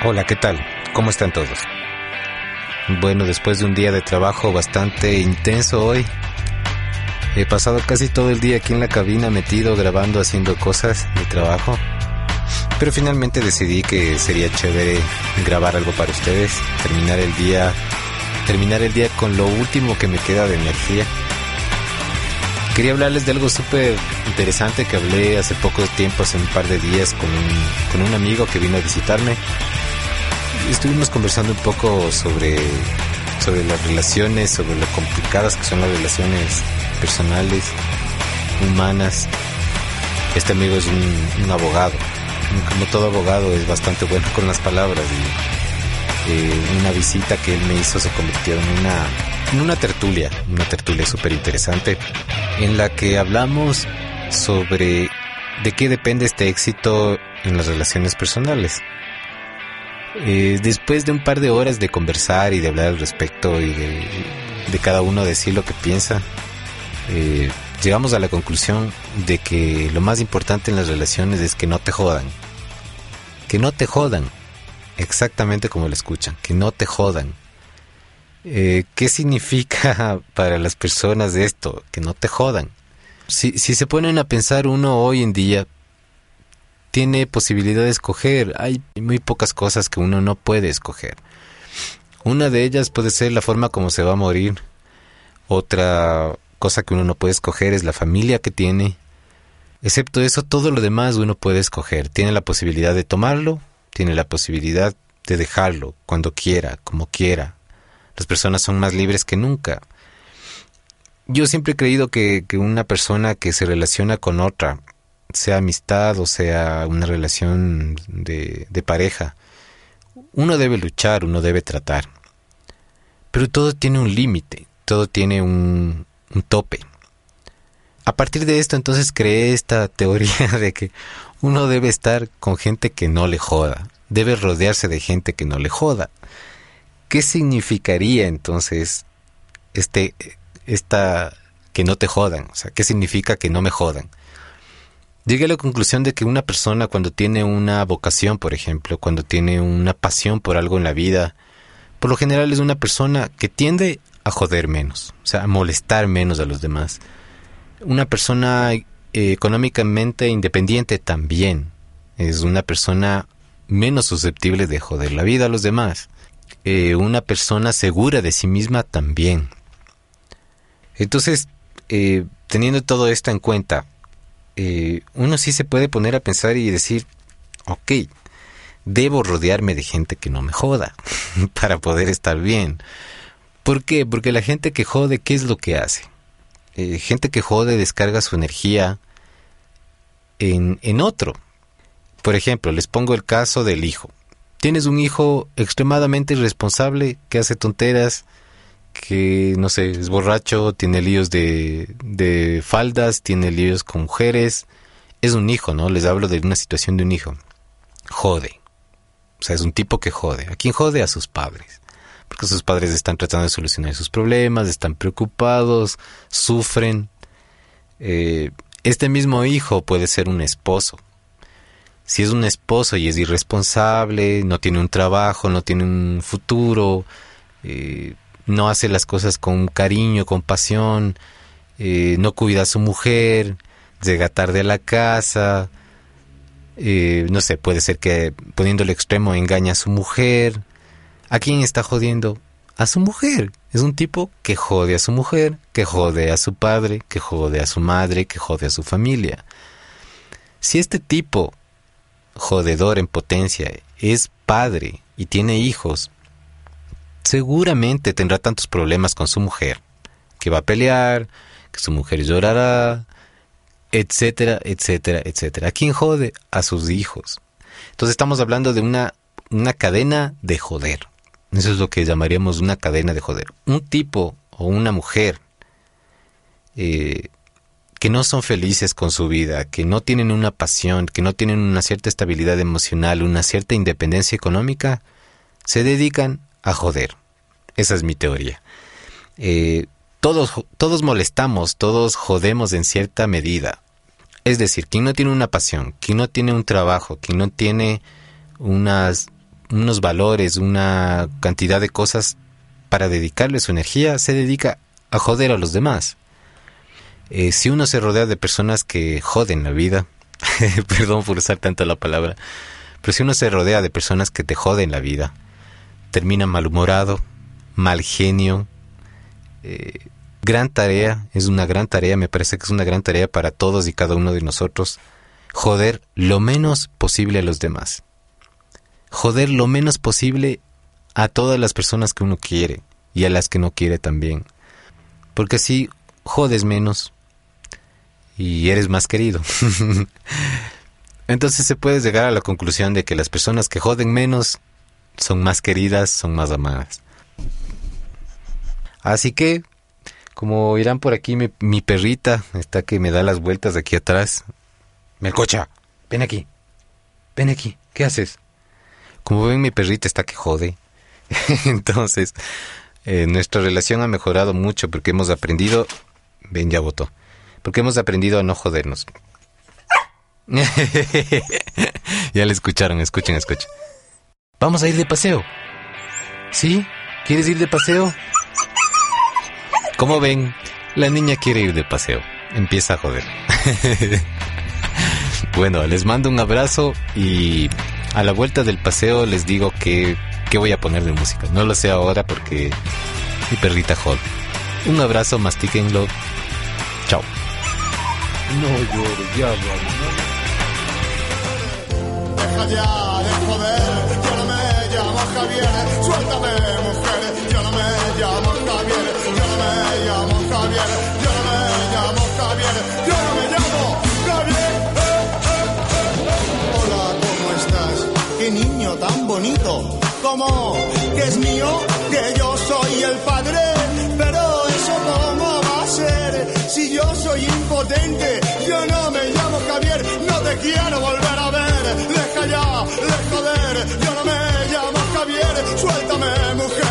Hola, ¿qué tal? ¿Cómo están todos? Bueno, después de un día de trabajo bastante intenso hoy, he pasado casi todo el día aquí en la cabina metido, grabando, haciendo cosas de trabajo. Pero finalmente decidí que sería chévere grabar algo para ustedes, terminar el día con lo último que me queda de energía. Quería hablarles de algo súper interesante que hablé hace poco tiempo, hace un par de días, con un amigo que vino a visitarme. Estuvimos conversando un poco sobre las relaciones, sobre lo complicadas que son las relaciones personales, humanas. Este amigo es un abogado. Como todo abogado es bastante bueno con las palabras y una visita que él me hizo se convirtió en una tertulia súper interesante en la que hablamos sobre de qué depende este éxito en las relaciones personales. Después de un par de horas de conversar y de hablar al respecto y de cada uno decir lo que piensa, llegamos a la conclusión de que lo más importante en las relaciones es que no te jodan. Que no te jodan, exactamente como lo escuchan, que no te jodan. ¿Qué significa para las personas esto? Que no te jodan. Si se ponen a pensar, uno hoy en día tiene posibilidad de escoger. Hay muy pocas cosas que uno no puede escoger. Una de ellas puede ser la forma como se va a morir. Otra cosa que uno no puede escoger es la familia que tiene. Excepto eso, todo lo demás uno puede escoger. Tiene la posibilidad de tomarlo, tiene la posibilidad de dejarlo cuando quiera, como quiera. Las personas son más libres que nunca. Yo siempre he creído que una persona que se relaciona con otra, sea amistad o sea una relación de pareja, uno debe luchar, uno debe tratar. Pero todo tiene un límite, todo tiene un tope. A partir de esto, entonces, creé esta teoría de que uno debe estar con gente que no le joda, debe rodearse de gente que no le joda. ¿Qué significaría entonces que no te jodan? O sea, ¿qué significa que no me jodan? Llegué a la conclusión de que una persona, cuando tiene una vocación, por ejemplo, cuando tiene una pasión por algo en la vida, por lo general es una persona que tiende a joder menos, o sea, a molestar menos a los demás. Una persona económicamente independiente también es una persona menos susceptible de joder la vida a los demás. Una persona segura de sí misma también. Entonces, teniendo todo esto en cuenta, uno sí se puede poner a pensar y decir, ok, debo rodearme de gente que no me joda para poder estar bien. ¿Por qué? Porque la gente que jode, ¿qué es lo que hace? Gente que jode descarga su energía en otro. Por ejemplo, les pongo el caso del hijo. Tienes un hijo extremadamente irresponsable que hace tonteras, que, no sé, es borracho, tiene líos de faldas, tiene líos con mujeres. Es un hijo, ¿no? Les hablo de una situación de un hijo. Jode. O sea, es un tipo que jode. ¿A quién jode? A sus padres. Porque sus padres están tratando de solucionar sus problemas, están preocupados, sufren. Este mismo hijo puede ser un esposo. Si es un esposo y es irresponsable, no tiene un trabajo, no tiene un futuro, no hace las cosas con cariño, con pasión, no cuida a su mujer, llega tarde a la casa, no sé, puede ser que poniendo el extremo engaña a su mujer. ¿A quién está jodiendo? A su mujer. Es un tipo que jode a su mujer, que jode a su padre, que jode a su madre, que jode a su familia. Si este tipo jodedor en potencia es padre y tiene hijos, seguramente tendrá tantos problemas con su mujer, que va a pelear, que su mujer llorará, etcétera, etcétera, etcétera. ¿A quién jode? A sus hijos. Entonces estamos hablando de una cadena de joder. Eso es lo que llamaríamos una cadena de joder. Un tipo o una mujer que no son felices con su vida, que no tienen una pasión, que no tienen una cierta estabilidad emocional, una cierta independencia económica, se dedican a joder. Esa es mi teoría. Todos molestamos, todos jodemos en cierta medida. Es decir, quien no tiene una pasión, quien no tiene un trabajo, quien no tiene una unos valores, una cantidad de cosas para dedicarle su energía, se dedica a joder a los demás. Si uno se rodea de personas que joden la vida, perdón por usar tanto la palabra, pero si uno se rodea de personas que te joden la vida, termina malhumorado, mal genio. Gran tarea, es una gran tarea, me parece que es una gran tarea para todos y cada uno de nosotros, joder lo menos posible a los demás. Joder lo menos posible a todas las personas que uno quiere y a las que no quiere también. Porque así jodes menos y eres más querido. Entonces se puede llegar a la conclusión de que las personas que joden menos son más queridas, son más amadas. Así que, como irán por aquí, mi perrita está que me da las vueltas de aquí atrás. Melcocha, ven aquí, ¿qué haces? Como ven, mi perrita está que jode. Entonces, nuestra relación ha mejorado mucho porque hemos aprendido... Ven, ya botó. Porque hemos aprendido a no jodernos. Ya le escucharon, escuchen. Vamos a ir de paseo. ¿Sí? ¿Quieres ir de paseo? Como ven, la niña quiere ir de paseo. Empieza a joder. Bueno, les mando un abrazo y a la vuelta del paseo les digo que voy a poner de música. No lo sé ahora porque mi perrita jode. Un abrazo, mastíquenlo. Chao. No llores, ya, deja ya de joder, yo no me llamo Javier, suéltame mujer, yo no me llamo Javier, yo no me llamo Javier, yo no me llamo Javier, yo no me llamo Javier. Hola, ¿cómo estás? Qué niño tan bonito, ¿cómo? Que es mío, que yo soy el padre, pero eso ¿cómo va a ser? Si yo soy impotente, yo no me llamo Javier, no te quiero volver a ver. Deja ya de joder, yo no me llamo Javier, suéltame mujer.